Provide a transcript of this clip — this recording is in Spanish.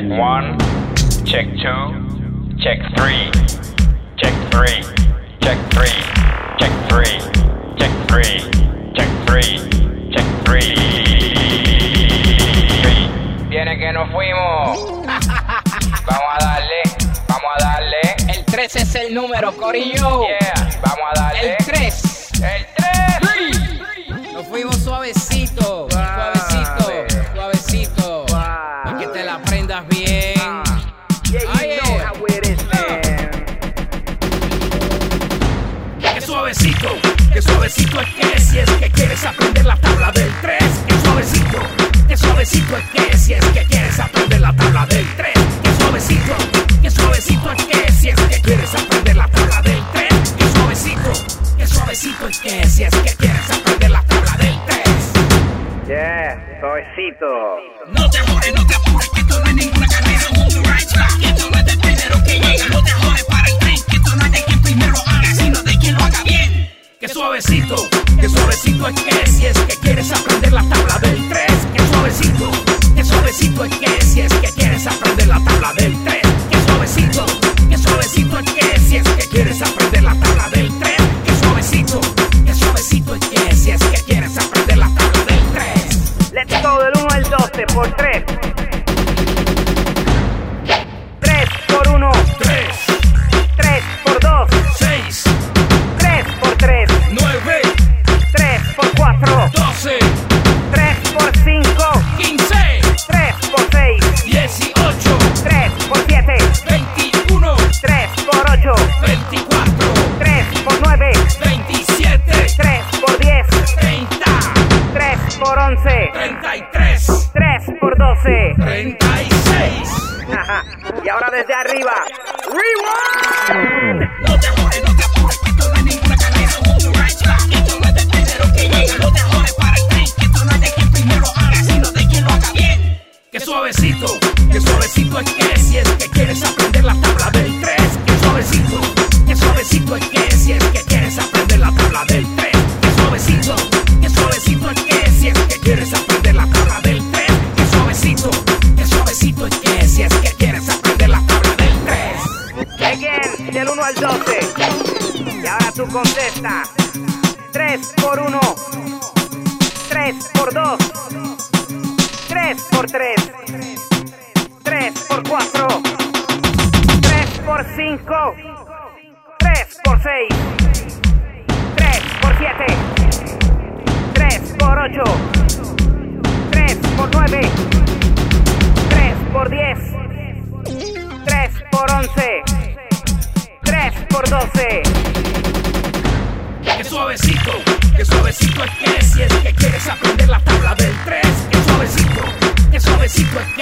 Check 1, check 2, check 3, check 3, check 3, check 3, check 3, check 3, check 3. Viene que nos fuimos. Vamos a darle. El 3 es el número, corillo. Yeah, vamos a darle. El 3. El 3. Nos fuimos suavecito. Para que te la aprendas bien. Qué suavecito es que si es que quieres aprender la tabla del 3. Qué suavecito es que si es que quieres aprender la tabla del 3. Qué suavecito es que si es que quieres aprender la tabla del 3. Qué suavecito es que si es que quieres aprender la tabla del 3. Yeah, suavecito. No te apures, que esto no es ninguna carrera. Hold the right track, que esto no es del primero que llega. No te apures para el tren, que esto no es de quien primero haga, sino de quien lo haga bien. Qué suavecito es que si es que quieres aprender la tabla del 3. Qué suavecito es que si es que quieres aprender la tabla del 3. Qué suavecito es que si es que quieres aprender la tabla del 3. Qué suavecito es que si es que quieres aprender la tabla del 3. Let's go del 1 al 12 por 3. 3 por 1. 3, 3 por 2. 6, 3 por 3. 9, 3 por 4. 12, 3 por 5. 15, 3 por 6. 18, 3 por 7. 21, 3 por 8. 24, 3 por 9. 27, 3 por 10. 30, 3 por 11. 33, 3 por 12. 36. Y ahora desde arriba. Rewind. No te apures, que esto no es ninguna carrera. Hold the right track, que esto no es del primero que llega. No te apures para el tren, que esto no es de quien primero haga, sino de quien lo haga bien. Qué suavecito es que si es que quieres aprender la tabla del 3. Qué suavecito es que si es que quieres aprender la tabla del 3. Qué suavecito es que si es que quieres aprender la tabla del 3. Qué suavecito es que si es que quieres aprender la tabla del 3. Again, del 1 al 12. Y ahora tú contesta. 3 por 1. 3 por 2. 3 por 3. 3 por 4. 3 por 5. 3 por 6. 3 por 7. 3 por 8. 3 por 9. 3 por 10. 3 por 11. 3 por 12. Qué suavecito es que si es que quieres aprender la tabla del 3. Qué suavecito es